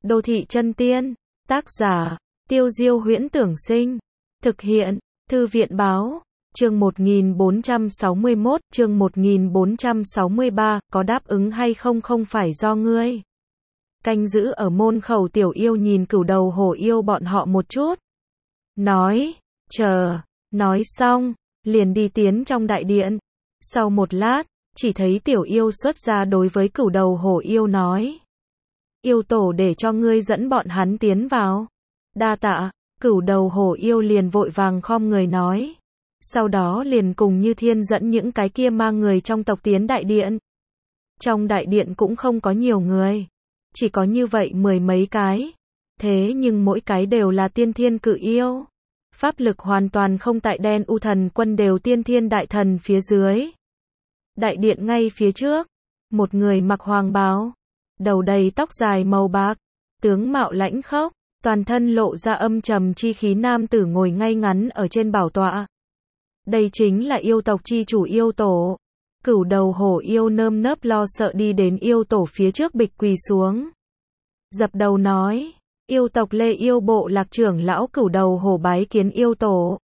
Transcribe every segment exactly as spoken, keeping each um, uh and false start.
Đô thị chân tiên, tác giả, Tiêu Diêu Huyễn Tưởng Sinh, thực hiện, Thư viện Báo, chương một nghìn bốn trăm sáu mươi mốt, chương một nghìn bốn trăm sáu mươi ba, có đáp ứng hay không không phải do ngươi. Canh giữ ở môn khẩu Tiểu Yêu nhìn Cửu Đầu Hổ Yêu bọn họ một chút. Nói, chờ, nói xong, liền đi tiến trong đại điện. Sau một lát, chỉ thấy Tiểu Yêu xuất ra đối với Cửu Đầu Hổ Yêu nói. Yêu tổ để cho ngươi dẫn bọn hắn tiến vào. Đa tạ, Cửu Đầu Hổ Yêu liền vội vàng khom người nói. Sau đó liền cùng Như Thiên dẫn những cái kia mang người trong tộc tiến đại điện. Trong đại điện cũng không có nhiều người. Chỉ có như vậy mười mấy cái. Thế nhưng mỗi cái đều là tiên thiên cự yêu. Pháp lực hoàn toàn không tại đen u thần quân đều tiên thiên đại thần phía dưới. Đại điện ngay phía trước. Một người mặc hoàng bào. Đầu đầy tóc dài màu bạc. Tướng mạo lãnh khốc. Toàn thân lộ ra âm trầm chi khí nam tử ngồi ngay ngắn ở trên bảo tọa. Đây chính là yêu tộc chi chủ yêu tổ. Cửu Đầu Hổ Yêu nơm nớp lo sợ đi đến yêu tổ phía trước bịch quỳ xuống. Dập đầu nói, yêu tộc Lê Yêu bộ lạc trưởng lão Cửu Đầu Hổ bái kiến yêu tổ.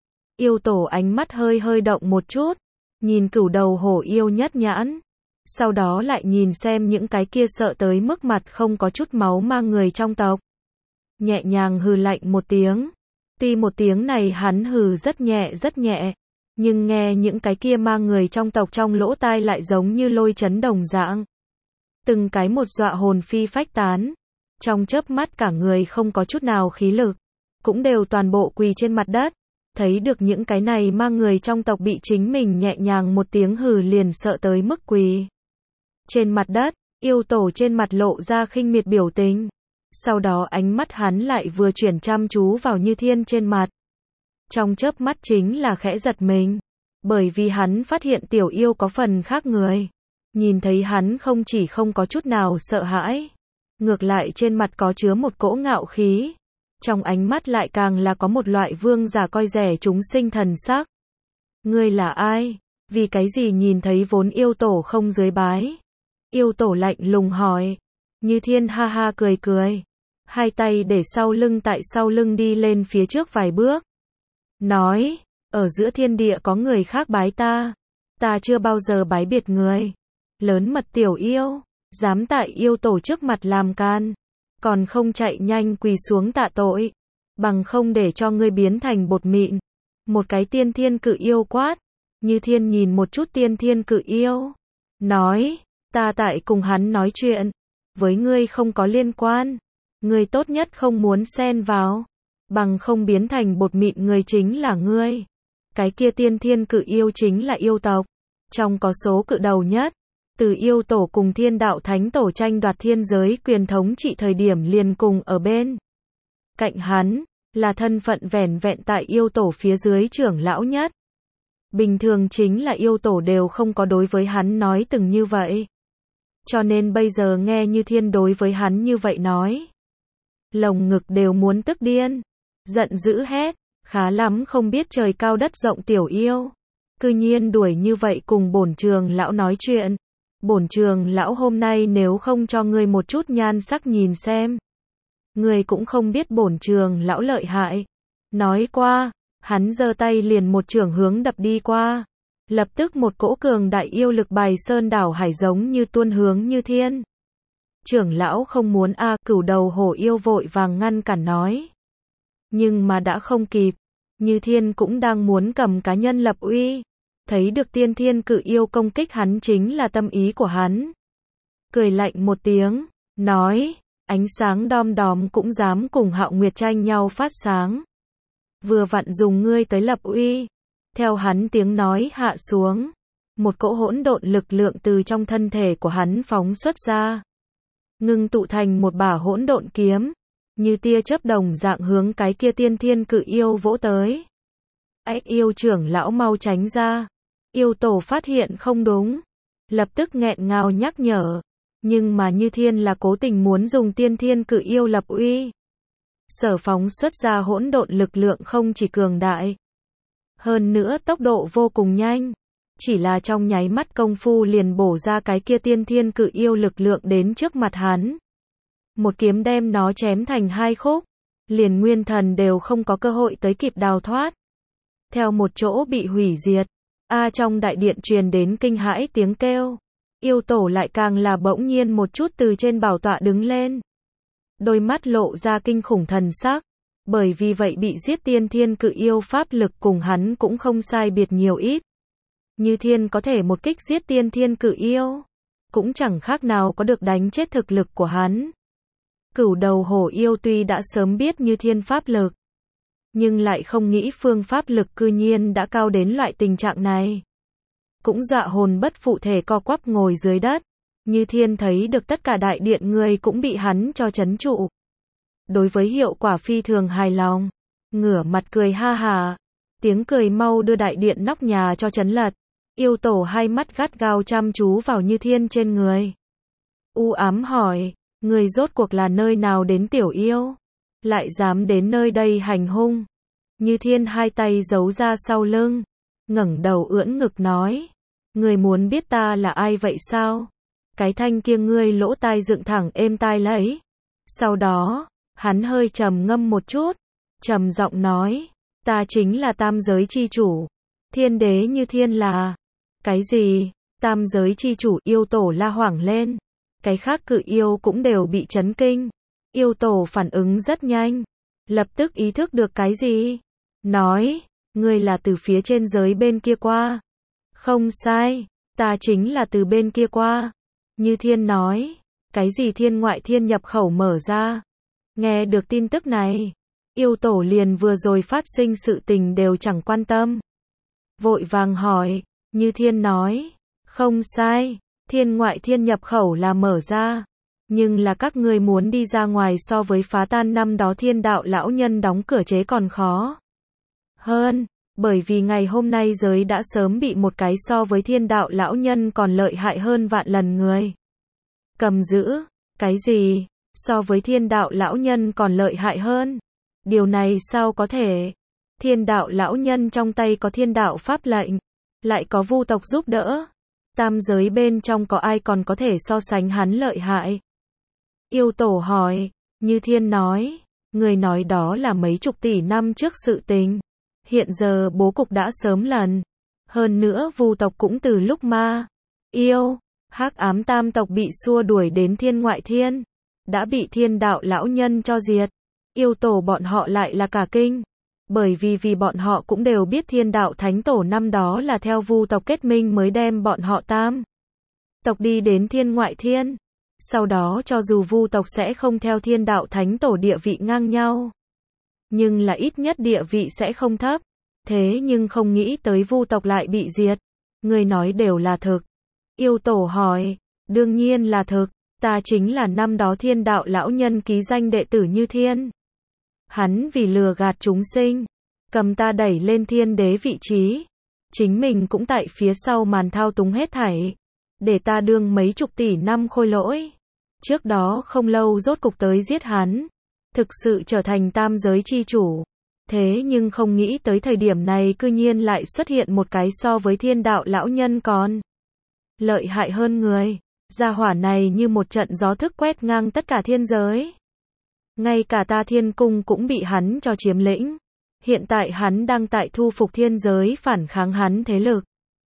Yêu tổ ánh mắt hơi hơi động một chút, nhìn Cửu Đầu Hổ Yêu nhất nhãn. Sau đó lại nhìn xem những cái kia sợ tới mức mặt không có chút máu mang người trong tộc. Nhẹ nhàng hừ lạnh một tiếng. Tuy một tiếng này hắn hừ rất nhẹ rất nhẹ. Nhưng nghe những cái kia mang người trong tộc trong lỗ tai lại giống như lôi chấn đồng dạng. Từng cái một dọa hồn phi phách tán. Trong chớp mắt cả người không có chút nào khí lực. Cũng đều toàn bộ quỳ trên mặt đất. Thấy được những cái này mang người trong tộc bị chính mình nhẹ nhàng một tiếng hừ liền sợ tới mức quỳ. Trên mặt đất, yêu tổ trên mặt lộ ra khinh miệt biểu tình. Sau đó ánh mắt hắn lại vừa chuyển chăm chú vào Như Thiên trên mặt. Trong chớp mắt chính là khẽ giật mình. Bởi vì hắn phát hiện Tiểu Yêu có phần khác người. Nhìn thấy hắn không chỉ không có chút nào sợ hãi. Ngược lại trên mặt có chứa một cỗ ngạo khí. Trong ánh mắt lại càng là có một loại vương giả coi rẻ chúng sinh thần sắc. Ngươi là ai? Vì cái gì nhìn thấy vốn yêu tổ không dưới bái? Yêu tổ lạnh lùng hỏi. Như Thiên ha ha cười cười. Hai tay để sau lưng tại sau lưng đi lên phía trước vài bước. Nói, ở giữa thiên địa có người khác bái ta. Ta chưa bao giờ bái biệt người. Lớn mật Tiểu Yêu, dám tại yêu tổ trước mặt làm can. Còn không chạy nhanh quỳ xuống tạ tội. Bằng không để cho ngươi biến thành bột mịn. Một cái tiên thiên cự yêu quát. Như Thiên nhìn một chút tiên thiên cự yêu. Nói, ta tại cùng hắn nói chuyện. Với ngươi không có liên quan. Ngươi tốt nhất không muốn xen vào. Bằng không biến thành bột mịn người chính là ngươi. Cái kia tiên thiên cự yêu chính là yêu tộc. Trong có số cự đầu nhất. Từ yêu tổ cùng thiên đạo thánh tổ tranh đoạt thiên giới quyền thống trị thời điểm liền cùng ở bên. Cạnh hắn, là thân phận vẻn vẹn tại yêu tổ phía dưới trưởng lão nhất. Bình thường chính là yêu tổ đều không có đối với hắn nói từng như vậy. Cho nên bây giờ nghe Như Thiên đối với hắn như vậy nói. Lồng ngực đều muốn tức điên. Giận dữ hét, khá lắm không biết trời cao đất rộng Tiểu Yêu. Cư nhiên đuổi như vậy cùng bổn trường lão nói chuyện. Bổn trường lão hôm nay nếu không cho ngươi một chút nhan sắc nhìn xem. Ngươi cũng không biết bổn trường lão lợi hại. Nói qua, hắn giơ tay liền một chưởng hướng đập đi qua. Lập tức một cỗ cường đại yêu lực bài sơn đảo hải giống như tuôn hướng Như Thiên. Trưởng lão không muốn a à, Cửu Đầu Hổ Yêu vội vàng ngăn cản nói. Nhưng mà đã không kịp. Như Thiên cũng đang muốn cầm cá nhân lập uy. Thấy được tiên thiên cự yêu công kích hắn chính là tâm ý của hắn. Cười lạnh một tiếng, nói, ánh sáng đom đóm cũng dám cùng Hạo Nguyệt tranh nhau phát sáng. Vừa vặn dùng ngươi tới lập uy. Theo hắn tiếng nói hạ xuống. Một cỗ hỗn độn lực lượng từ trong thân thể của hắn phóng xuất ra. Ngưng tụ thành một bả hỗn độn kiếm. Như tia chớp đồng dạng hướng cái kia tiên thiên cự yêu vỗ tới. Ách yêu trưởng lão mau tránh ra. Yêu tổ phát hiện không đúng. Lập tức nghẹn ngào nhắc nhở. Nhưng mà Như Thiên là cố tình muốn dùng tiên thiên cự yêu lập uy. Sở phóng xuất ra hỗn độn lực lượng không chỉ cường đại. Hơn nữa tốc độ vô cùng nhanh. Chỉ là trong nháy mắt công phu liền bổ ra cái kia tiên thiên cự yêu lực lượng đến trước mặt hắn. một kiếm đem nó chém thành hai khúc, liền nguyên thần đều không có cơ hội tới kịp đào thoát. Theo một chỗ bị hủy diệt, a trong đại điện truyền đến kinh hãi tiếng kêu. Yêu tổ lại càng là bỗng nhiên một chút từ trên bảo tọa đứng lên. Đôi mắt lộ ra kinh khủng thần sắc, bởi vì vậy bị giết tiên thiên cự yêu pháp lực cùng hắn cũng không sai biệt nhiều ít. Như Thiên có thể một kích giết tiên thiên cự yêu, cũng chẳng khác nào có được đánh chết thực lực của hắn. Cửu đầu hổ yêu tuy đã sớm biết Như Thiên pháp lực, nhưng lại không nghĩ phương pháp lực cư nhiên đã cao đến loại tình trạng này. Cũng dọa hồn bất phụ thể co quắp ngồi dưới đất. Như Thiên thấy được tất cả đại điện người cũng bị hắn cho trấn trụ. Đối với hiệu quả phi thường hài lòng, ngửa mặt cười ha hà, tiếng cười mau đưa đại điện nóc nhà cho chấn lật. Yêu tổ hai mắt gắt gao chăm chú vào Như Thiên trên người. U ám hỏi, người rốt cuộc là nơi nào đến tiểu yêu, lại dám đến nơi đây hành hung. Như Thiên hai tay giấu ra sau lưng, ngẩng đầu ưỡn ngực nói, người muốn biết ta là ai vậy sao? Cái thanh kia ngươi lỗ tai dựng thẳng êm tai lấy. Sau đó, hắn hơi trầm ngâm một chút, trầm giọng nói, ta chính là tam giới chi chủ. Thiên đế Như Thiên là, cái gì? Tam giới chi chủ? Yêu tổ la hoảng lên. Cái khác cự yêu cũng đều bị chấn kinh. Yêu tổ phản ứng rất nhanh, lập tức ý thức được cái gì. Nói, ngươi là từ phía trên giới bên kia qua. Không sai, ta chính là từ bên kia qua. Như Thiên nói, cái gì thiên ngoại thiên nhập khẩu mở ra. Nghe được tin tức này, yêu tổ liền vừa rồi phát sinh sự tình đều chẳng quan tâm. Vội vàng hỏi, Như Thiên nói, không sai, thiên ngoại thiên nhập khẩu là mở ra. Nhưng là các ngươi muốn đi ra ngoài so với phá tan năm đó thiên đạo lão nhân đóng cửa chế còn khó hơn, bởi vì ngày hôm nay giới đã sớm bị một cái so với thiên đạo lão nhân còn lợi hại hơn vạn lần người cầm giữ. Cái gì? So với thiên đạo lão nhân còn lợi hại hơn? Điều này sao có thể? Thiên đạo lão nhân trong tay có thiên đạo pháp lệnh, lại có vu tộc giúp đỡ. Tam giới bên trong có ai còn có thể so sánh hắn lợi hại? Yêu tổ hỏi. Như Thiên nói, người nói đó là mấy chục tỷ năm trước sự tình. Hiện giờ bố cục đã sớm lần. Hơn nữa vu tộc cũng từ lúc ma, yêu, hắc ám tam tộc bị xua đuổi đến thiên ngoại thiên, đã bị thiên đạo lão nhân cho diệt. Yêu tổ bọn họ lại là cả kinh. Bởi vì vì bọn họ cũng đều biết thiên đạo thánh tổ năm đó là theo vu tộc kết minh mới đem bọn họ tam tộc đi đến thiên ngoại thiên. Sau đó cho dù vu tộc sẽ không theo thiên đạo thánh tổ địa vị ngang nhau, nhưng là ít nhất địa vị sẽ không thấp. Thế nhưng không nghĩ tới vu tộc lại bị diệt. Người nói đều là thực. Yêu tổ hỏi, đương nhiên là thực, ta chính là năm đó thiên đạo lão nhân ký danh đệ tử Như Thiên. Hắn vì lừa gạt chúng sinh, cầm ta đẩy lên thiên đế vị trí, chính mình cũng tại phía sau màn thao túng hết thảy, để ta đương mấy chục tỷ năm khôi lỗi. Trước đó không lâu rốt cục tới giết hắn, thực sự trở thành tam giới chi chủ. Thế nhưng không nghĩ tới thời điểm này cư nhiên lại xuất hiện một cái so với thiên đạo lão nhân còn lợi hại hơn người. Gia hỏa này như một trận gió thức quét ngang tất cả thiên giới. Ngay cả ta thiên cung cũng bị hắn cho chiếm lĩnh. Hiện tại hắn đang tại thu phục thiên giới phản kháng hắn thế lực.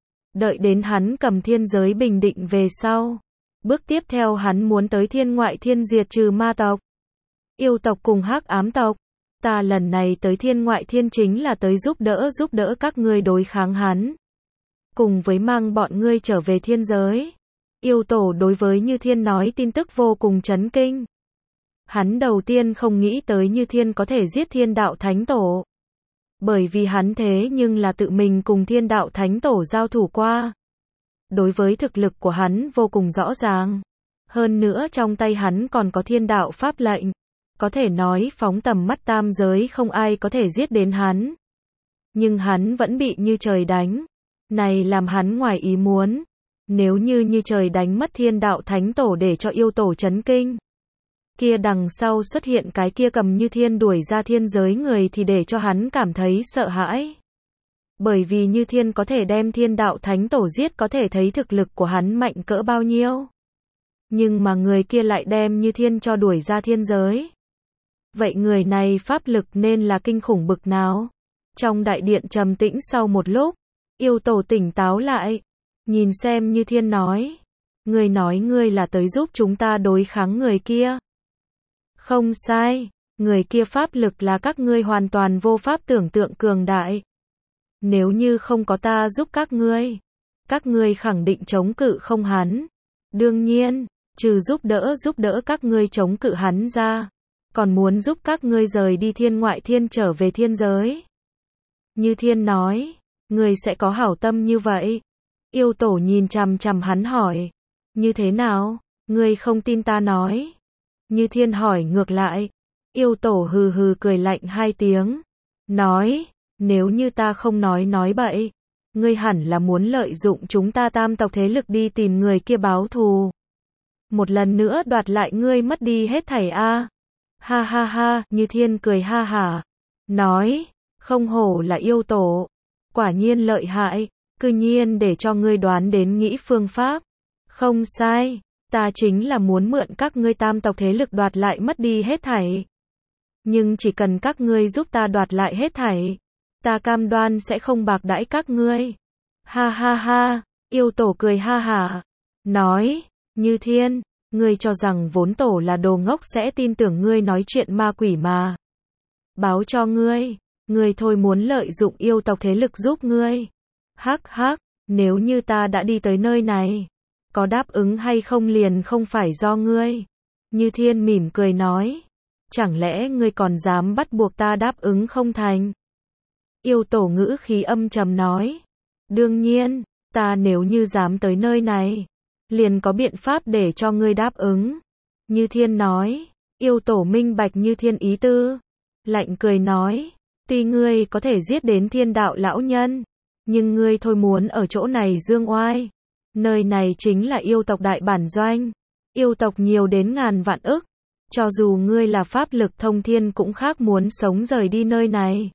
Đợi đến hắn cầm thiên giới bình định về sau. Bước tiếp theo hắn muốn tới thiên ngoại thiên diệt trừ ma tộc, yêu tộc cùng hắc ám tộc. Ta lần này tới thiên ngoại thiên chính là tới giúp đỡ giúp đỡ các ngươi đối kháng hắn. Cùng với mang bọn ngươi trở về thiên giới. Yêu tổ đối với Như Thiên nói tin tức vô cùng chấn kinh. Hắn đầu tiên không nghĩ tới Như Thiên có thể giết thiên đạo thánh tổ. Bởi vì hắn thế nhưng là tự mình cùng thiên đạo thánh tổ giao thủ qua. Đối với thực lực của hắn vô cùng rõ ràng. Hơn nữa trong tay hắn còn có thiên đạo pháp lệnh. Có thể nói phóng tầm mắt tam giới không ai có thể giết đến hắn. Nhưng hắn vẫn bị Như Trời đánh. Này làm hắn ngoài ý muốn. Nếu như Như Trời đánh mất thiên đạo thánh tổ để cho yêu tổ chấn kinh, kia đằng sau xuất hiện cái kia cầm Như Thiên đuổi ra thiên giới người thì để cho hắn cảm thấy sợ hãi. Bởi vì Như Thiên có thể đem thiên đạo thánh tổ giết có thể thấy thực lực của hắn mạnh cỡ bao nhiêu. Nhưng mà người kia lại đem Như Thiên cho đuổi ra thiên giới. Vậy người này pháp lực nên là kinh khủng bực nào? Trong đại điện trầm tĩnh sau một lúc, yêu tổ tỉnh táo lại, nhìn xem Như Thiên nói. Ngươi nói ngươi là tới giúp chúng ta đối kháng người kia. Không sai, người kia pháp lực là các ngươi hoàn toàn vô pháp tưởng tượng cường đại. Nếu như không có ta giúp các ngươi, các ngươi khẳng định chống cự không hắn. Đương nhiên, trừ giúp đỡ giúp đỡ các ngươi chống cự hắn ra, còn muốn giúp các ngươi rời đi thiên ngoại thiên trở về thiên giới. Như Thiên nói, ngươi sẽ có hảo tâm như vậy. Yêu tổ nhìn chằm chằm hắn hỏi, như thế nào, ngươi không tin ta nói. Như Thiên hỏi ngược lại, yêu tổ hừ hừ cười lạnh hai tiếng, nói, nếu như ta không nói nói bậy, ngươi hẳn là muốn lợi dụng chúng ta tam tộc thế lực đi tìm người kia báo thù. Một lần nữa đoạt lại ngươi mất đi hết thảy a. Ha ha ha, Như Thiên cười ha hả, nói, không hổ là yêu tổ, quả nhiên lợi hại, cư nhiên để cho ngươi đoán đến nghĩ phương pháp. Không sai, ta chính là muốn mượn các ngươi tam tộc thế lực đoạt lại mất đi hết thảy. Nhưng chỉ cần các ngươi giúp ta đoạt lại hết thảy, ta cam đoan sẽ không bạc đãi các ngươi. Ha ha ha, yêu tổ cười ha hả, nói, Như Thiên, ngươi cho rằng vốn tổ là đồ ngốc sẽ tin tưởng ngươi nói chuyện ma quỷ mà. Báo cho ngươi, ngươi thôi muốn lợi dụng yêu tộc thế lực giúp ngươi. Hắc hắc, nếu như ta đã đi tới nơi này, có đáp ứng hay không liền không phải do ngươi. Như Thiên mỉm cười nói, chẳng lẽ ngươi còn dám bắt buộc ta đáp ứng không thành? Yêu tổ ngữ khí âm trầm nói, đương nhiên, ta nếu như dám tới nơi này, liền có biện pháp để cho ngươi đáp ứng. Như Thiên nói, yêu tổ minh bạch Như Thiên ý tư, lạnh cười nói, tuy ngươi có thể giết đến thiên đạo lão nhân, nhưng ngươi thôi muốn ở chỗ này dương oai. Nơi này chính là yêu tộc đại bản doanh, yêu tộc nhiều đến ngàn vạn ức, cho dù ngươi là pháp lực thông thiên cũng khác muốn sống rời đi nơi này.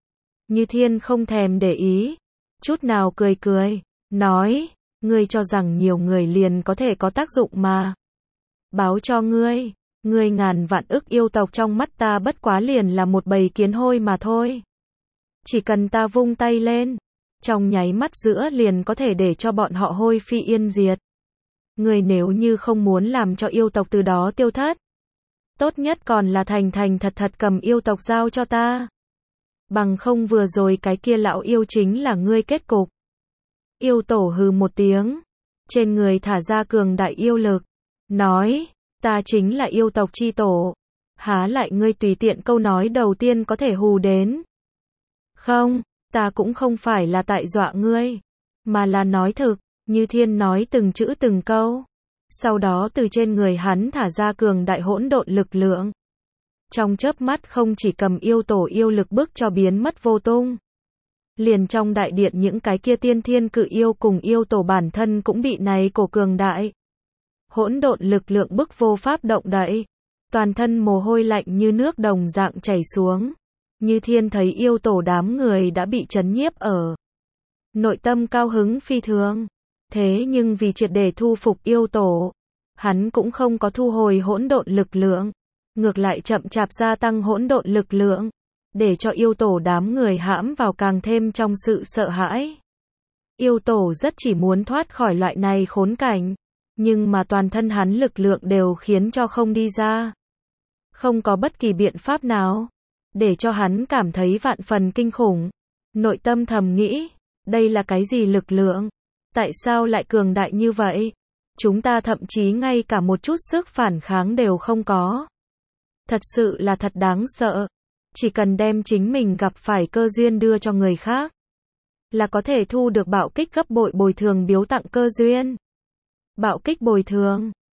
Như Thiên không thèm để ý, chút nào cười cười, nói, ngươi cho rằng nhiều người liền có thể có tác dụng mà. Báo cho ngươi, ngươi ngàn vạn ức yêu tộc trong mắt ta bất quá liền là một bầy kiến hôi mà thôi. Chỉ cần ta vung tay lên, trong nháy mắt giữa liền có thể để cho bọn họ hôi phi yên diệt. Ngươi nếu như không muốn làm cho yêu tộc từ đó tiêu thất, tốt nhất còn là thành thành thật thật cầm yêu tộc giao cho ta. Bằng không vừa rồi cái kia lão yêu chính là ngươi kết cục. Yêu tổ hừ một tiếng, trên người thả ra cường đại yêu lực, nói, ta chính là yêu tộc chi tổ, há lại ngươi tùy tiện câu nói đầu tiên có thể hù đến. Không, ta cũng không phải là tại dọa ngươi, mà là nói thực. Như Thiên nói từng chữ từng câu, sau đó từ trên người hắn thả ra cường đại hỗn độn lực lượng. Trong chớp mắt không chỉ cầm yêu tổ yêu lực bức cho biến mất vô tung. Liền trong đại điện những cái kia tiên thiên cự yêu cùng yêu tổ bản thân cũng bị này cổ cường đại hỗn độn lực lượng bức vô pháp động đậy. Toàn thân mồ hôi lạnh như nước đồng dạng chảy xuống. Như Thiên thấy yêu tổ đám người đã bị chấn nhiếp ở. Nội tâm cao hứng phi thường. Thế nhưng vì triệt để thu phục yêu tổ, hắn cũng không có thu hồi hỗn độn lực lượng, ngược lại chậm chạp gia tăng hỗn độn lực lượng, để cho yêu tổ đám người hãm vào càng thêm trong sự sợ hãi. Yêu tổ rất chỉ muốn thoát khỏi loại này khốn cảnh, nhưng mà toàn thân hắn lực lượng đều khiến cho không đi ra. Không có bất kỳ biện pháp nào, để cho hắn cảm thấy vạn phần kinh khủng. Nội tâm thầm nghĩ, đây là cái gì lực lượng? Tại sao lại cường đại như vậy? Chúng ta thậm chí ngay cả một chút sức phản kháng đều không có. Thật sự là thật đáng sợ. Chỉ cần đem chính mình gặp phải cơ duyên đưa cho người khác, là có thể thu được bạo kích gấp bội bồi thường biếu tặng cơ duyên. Bạo kích bồi thường.